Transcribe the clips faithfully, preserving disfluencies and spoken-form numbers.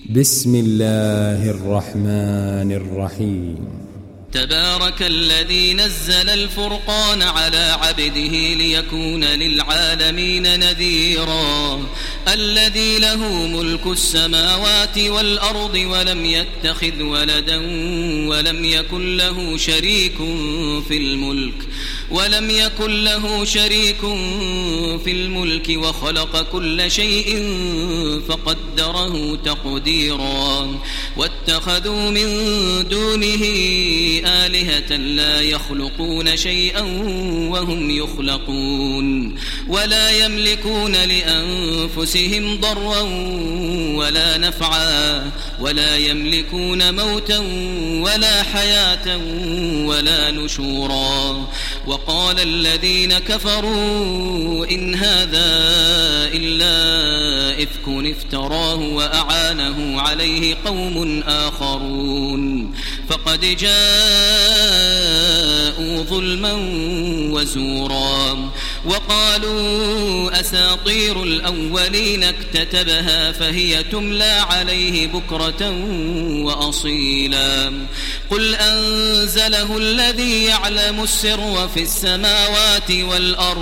بسم الله الرحمن الرحيم. تبارك الذي نزل الفرقان على عبده ليكون للعالمين نذيرا الذي له ملك السماوات والأرض ولم يتخذ ولدا ولم يكن له شريك في الملك ولم يكن له شريك في الملك وخلق كل شيء فقدره تقديرا واتخذوا من دونه آلهة لا يخلقون شيئا وهم يخلقون ولا يملكون لأنفسهم ضرا ولا نفعا ولا يملكون موتا ولا حياة ولا نشورا. وقال الذين كفروا إن هذا إلا إفك افتراه وأعانه عليه قوم آخرون فقد جاءوا ظلما وزورا. وقالوا أساطير الأولين اكتتبها فهي تملى عليه بكرة وأصيلا. قل أنزله الذي يعلم السر في السماوات والأرض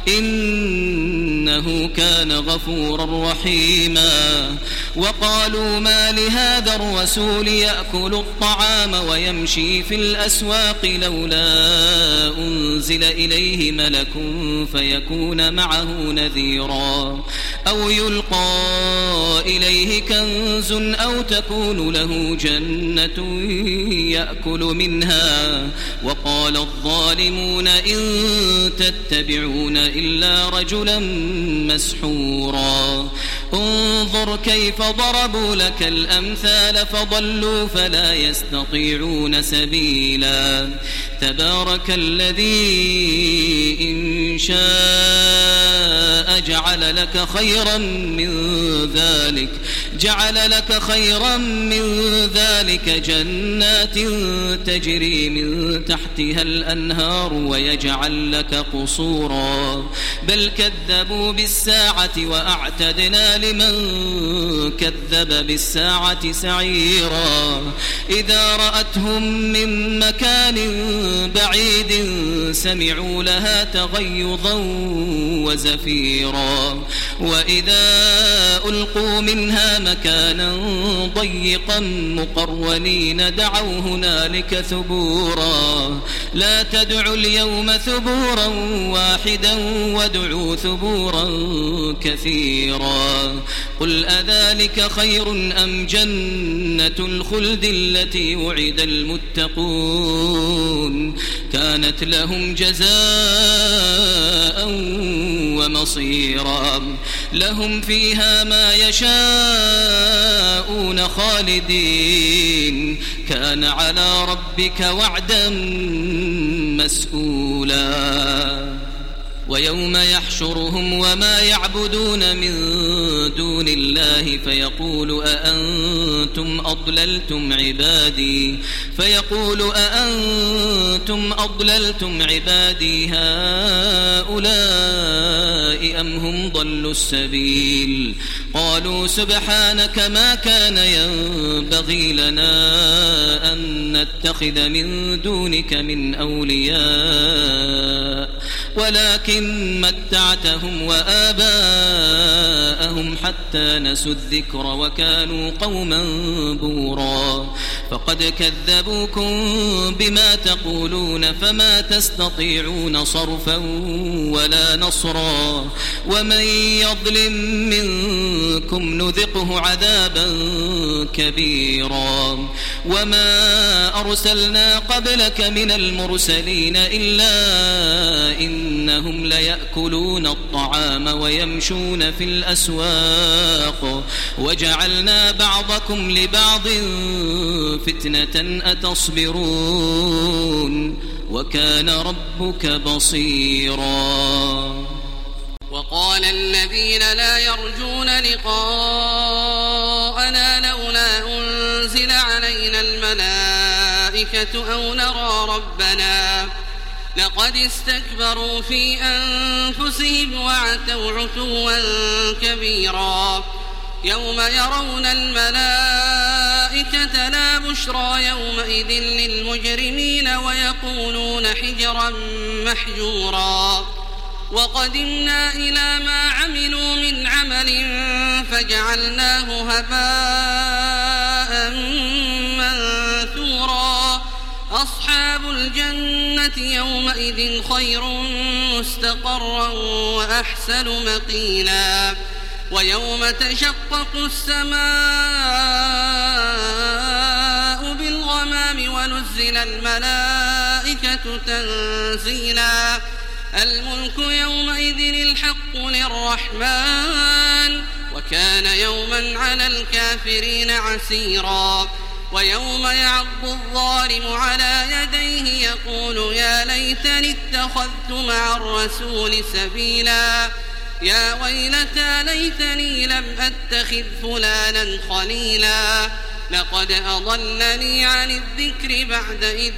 إنه كان غفورا رحيما. وقالوا ما لهذا الرسول يأكل الطعام ويمشي في الأسواق لولا أنزل إليه ملك فيكون معه نذيرا أو يلقى إليه كنز أو تكون له جنة يأكل منها. وقال الظالمون إن تتبعون إلا رجلا مسحورا. انظر كيف ضربوا لك الأمثال فضلوا فلا يستطيعون سبيلا. تبارك الذي إن شاء جعل لك خيرا من ذلك جعل لك خيرا من ذلك جنات تجري من تحتها الأنهار ويجعل لك قصورا بل كذبوا بالساعة وأعتدنا لمن كذب بالساعة سعيرا. إذا رأتهم من مكان بعيد سمعوا لها تغيظا وزفيرا وإذا ألقوا منها مكانا ضيقا مقرنين دعوا هنالك ثبورا. لا تدعوا اليوم ثبورا واحدا وادعوا ثبورا كثيرا. قل أذلك خير أم جنة الخلد التي وعد المتقون كانت لهم جزاء ومصيرا. لهم فيها ما يشاءون خالدين كان على ربك وعدا مسئولا. ويوم يحشرهم وما يعبدون من دون الله فيقول أأنتم أضللتم عبادي فيقول أأنتم أضللتم عبادي هؤلاء أم هم ضلوا السبيل. قالوا سبحانك ما كان ينبغي لنا أن نتخذ من دونك من أولياء ولكن متعتهم وآباءهم حتى نسوا الذكر وكانوا قوما بورا. فقد كذبوكم بما تقولون فما تستطيعون صرفا ولا نصرا. ومن يظلم منكم نذقه عذابا كبيرا. وما أرسلنا قبلك من المرسلين إلا إنهم ليأكلون الطعام ويمشون في الأسواق وجعلنا بعضكم لبعض فتنة أتصبرون وكان ربك بصيرا. وقال الذين لا يرجون لقاءنا لولا أنزل علينا الملائكة أو نرى ربنا لقد استكبروا في أنفسهم وعتوا عتوا كبيرا. يوم يرون الملائكة البشرى يومئذ للمجرمين ويقولون حجرا محجورا وقدمنا إلى ما عملوا من عمل فجعلناه هباء منثورا أصحاب الجنة يومئذ خير مستقرا وأحسن مقيلا ويوم تشقق السماء بالغمام ونزل الملائكة تنزيلا الملك يومئذ الحق للرحمن وكان يوما على الكافرين عسيرا ويوم يعض الظالم على يديه يقول يا ليتني اتخذت مع الرسول سبيلا يا ويلتى ليتني لم أتخذ فلانا خليلا لقد أضلني عن الذكر بعد إذ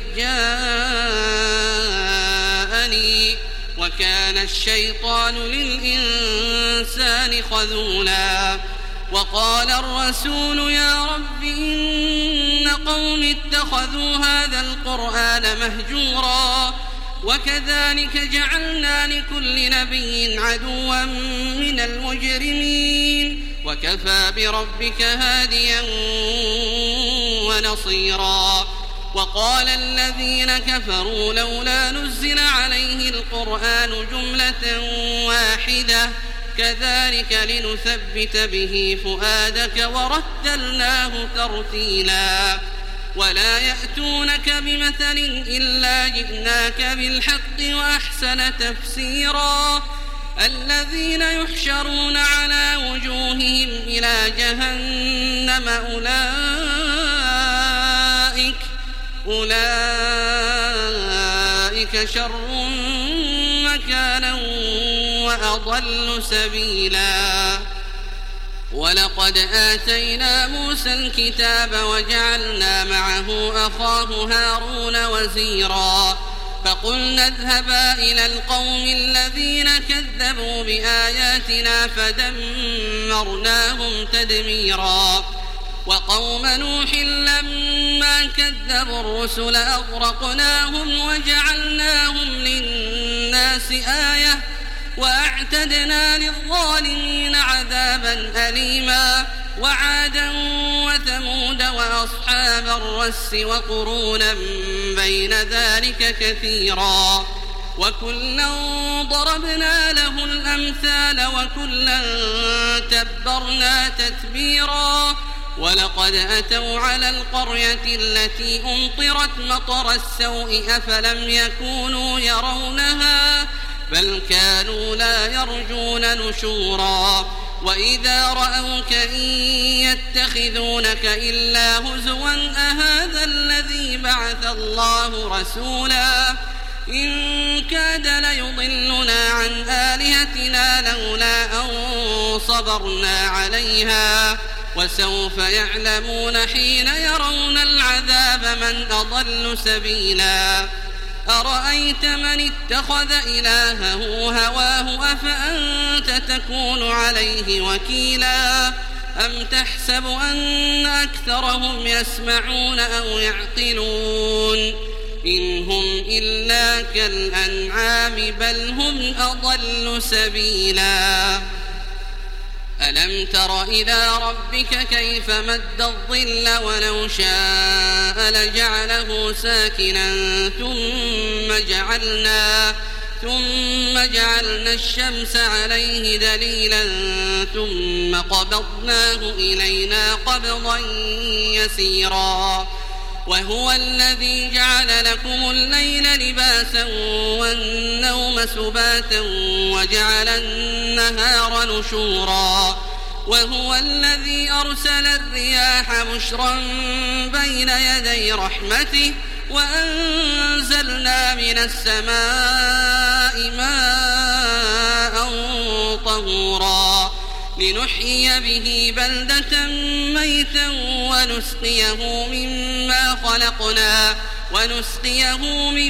جاءني وكان الشيطان للإنسان خذولا وقال الرسول يا رب إن قوم اتخذوا هذا القرآن مهجورا وكذلك جعلنا لكل نبي عدوا من المجرمين وكفى بربك هاديا ونصيرا وقال الذين كفروا لولا نزل عليه القرآن جملة واحدة كذلك لنثبت به فؤادك ورتلناه ترتيلا ولا يأتونك بمثل إلا جئناك بالحق وأحسن تفسيرا الذين يحشرون على وجوههم إلى جهنم أولئك أولئك شر مكانا وأضل سبيلا ولقد آتينا موسى الكتاب وجعلنا معه أخاه هارون وزيرا فقلنا اذهبا إلى القوم الذين كذبوا بآياتنا فدمرناهم تدميرا وقوم نوح لما كذبوا الرسل أغرقناهم وجعلناهم للناس آية وأعتدنا للظالمين عذابا أليما وعادا وثمود وأصحاب الرس وقرونا بين ذلك كثيرا وكلا ضربنا له الأمثال وكلا تبرنا تتبيرا ولقد أتوا على القرية التي أمطرت مطر السوء أفلم يكونوا يرونها بل كانوا لا يرجون نشورا وإذا رأوك إن يتخذونك إلا هزوا أهذا الذي بعث الله رسولا إن كاد ليضلنا عن آلهتنا لولا أن صبرنا عليها وسوف يعلمون حين يرون العذاب من أضل سبيلا أرأيت من اتخذ إلهه هواه أفأنت تكون عليه وكيلا أم تحسب أن أكثرهم يسمعون أو يعقلون إن هم إلا كالأنعام بل هم أضل سبيلا ألم تر إلى ربك كيف مد الظل ولو شاء لجعله ساكنا ثم جعلنا ثم جعلنا الشمس عليه دليلا ثم قبضناه إلينا قبضا يسيرا وهو الذي جعل لكم الليل لباسا والنوم سباتا وجعل النهار نشورا وهو الذي أرسل الرياح بشرا بين يدي رحمته وأنزلنا من السماء ماء طهورا لنحيي به بلدة ميتا ونسقيه مما خلقنا ونسقيه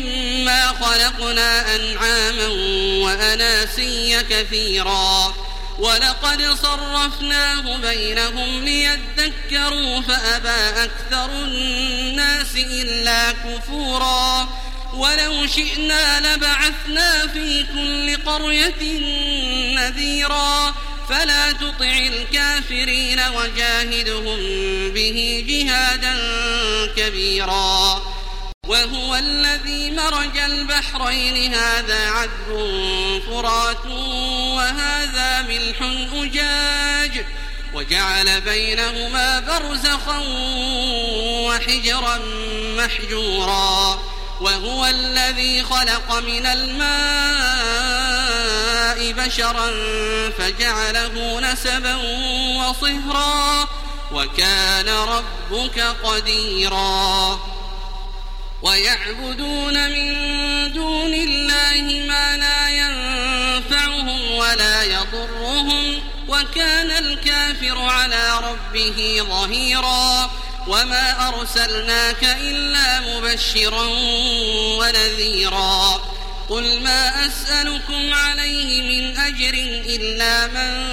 مما خلقنا أنعاما وأناسيا كثيرا ولقد صرفناه بينهم ليذكروا فأبى أكثر الناس إلا كفورا ولو شئنا لبعثنا في كل قرية نذيرا فلا تطع الكافرين وجاهدهم به جهادا كبيرا وهو الذي مرج البحرين هذا عذب فرات وهذا ملح أجاج وجعل بينهما برزخا وحجرا محجورا وهو الذي خلق من الماء بشرا فجعله نسبا وصهرا وكان ربك قديرا ويعبدون من دون الله ما لا ينفعهم ولا يضرهم وكان الكافر على ربه ظهيرا وما أرسلناك إلا مبشرا ونذيرا قل ما أسألكم عليه من أجر إلا من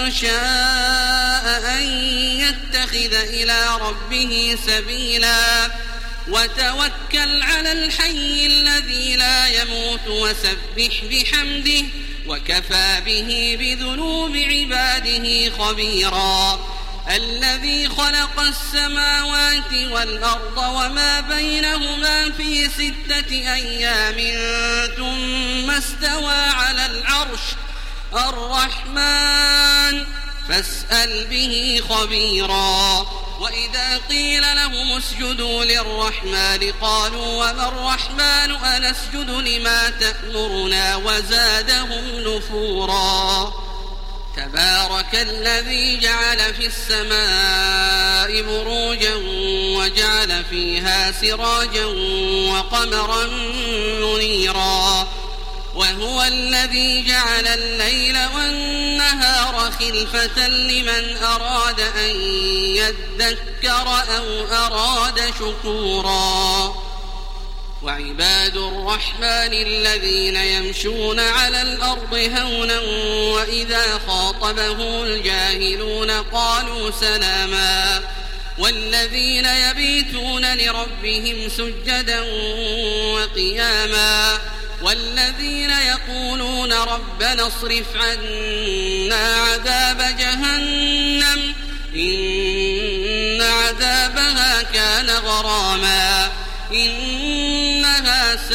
شاء أن يتخذ إلى ربه سبيلا وتوكل على الحي الذي لا يموت وسبح بحمده وكفى به بذنوب عباده خبيرا الذي خلق السماوات والأرض وما بينهما في ستة أيام ثم استوى على العرش الرحمن فاسأل به خبيرا وإذا قيل لهم اسجدوا للرحمن قالوا وما الرحمن أنسجد لما تأمرنا وزادهم نفورا تبارك الذي جعل في السماء بروجا وجعل فيها سراجا وقمرا منيرا وهو الذي جعل الليل والنهار خلفة لمن أراد أن يذكر أو أراد شكورا وعباد الرحمن الذين يمشون على الأرض هونا وإذا خاطبهم الجاهلون قالوا سلاما والذين يبيتون لربهم سجدا وقياما والذين يقولون ربنا اصرف عنا عذاب جهنم إن عذابها كان غراما إنها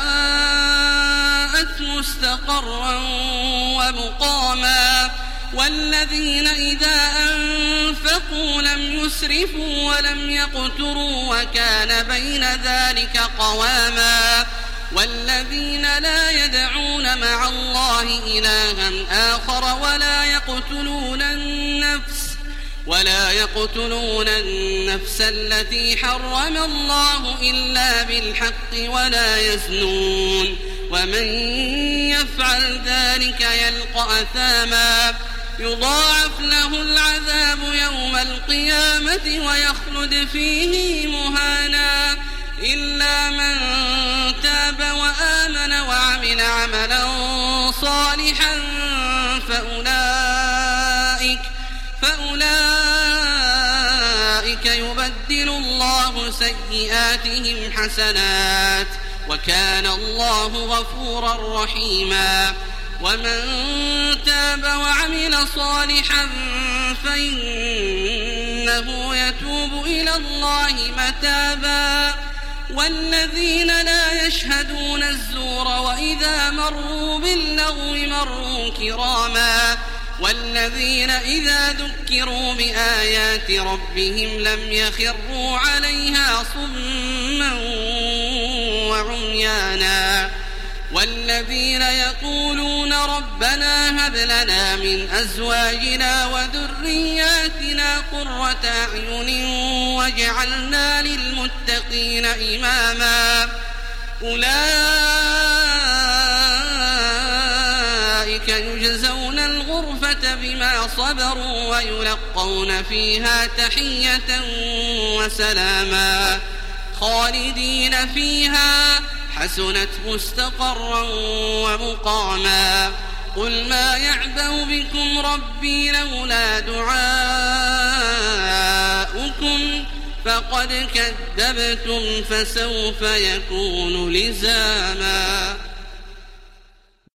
ساءت مستقرا ومقاما والذين إذا أنفقوا لم يسرفوا ولم يقتروا وكان بين ذلك قواما والذين لا يدعون مع الله إلها آخر ولا يقتلون النفس ولا يقتلون النفس التي حرم الله إلا بالحق ولا يزنون ومن يفعل ذلك يلقى أثاما يضاعف له العذاب يوم القيامة ويخلد فيه مهانا إلا من تاب وآمن وعمل عملا صالحا فأولئك فأولئك يبدل الله سيئاتهم حسنات وكان الله غفورا رحيما ومن تاب وعمل صالحا فإنه يتوب إلى الله متابا والذين لا يشهدون الزور وإذا مروا باللغو مروا كراما والذين إذا ذكروا بآيات ربهم لم يخروا عليها صما وعميانا والذين يقولون ربنا هب لنا من أزواجنا وذرياتنا قرة أعين واجعلنا للمتقين إماما أولئك يجزون الغرفة بما صبروا ويلقون فيها تحية وسلاما خالدين فيها حسنت مستقرا ومقاما قل ما يعبأ بكم ربي لولا دعاؤكم فقد كذبتم فسوف يكون لزاما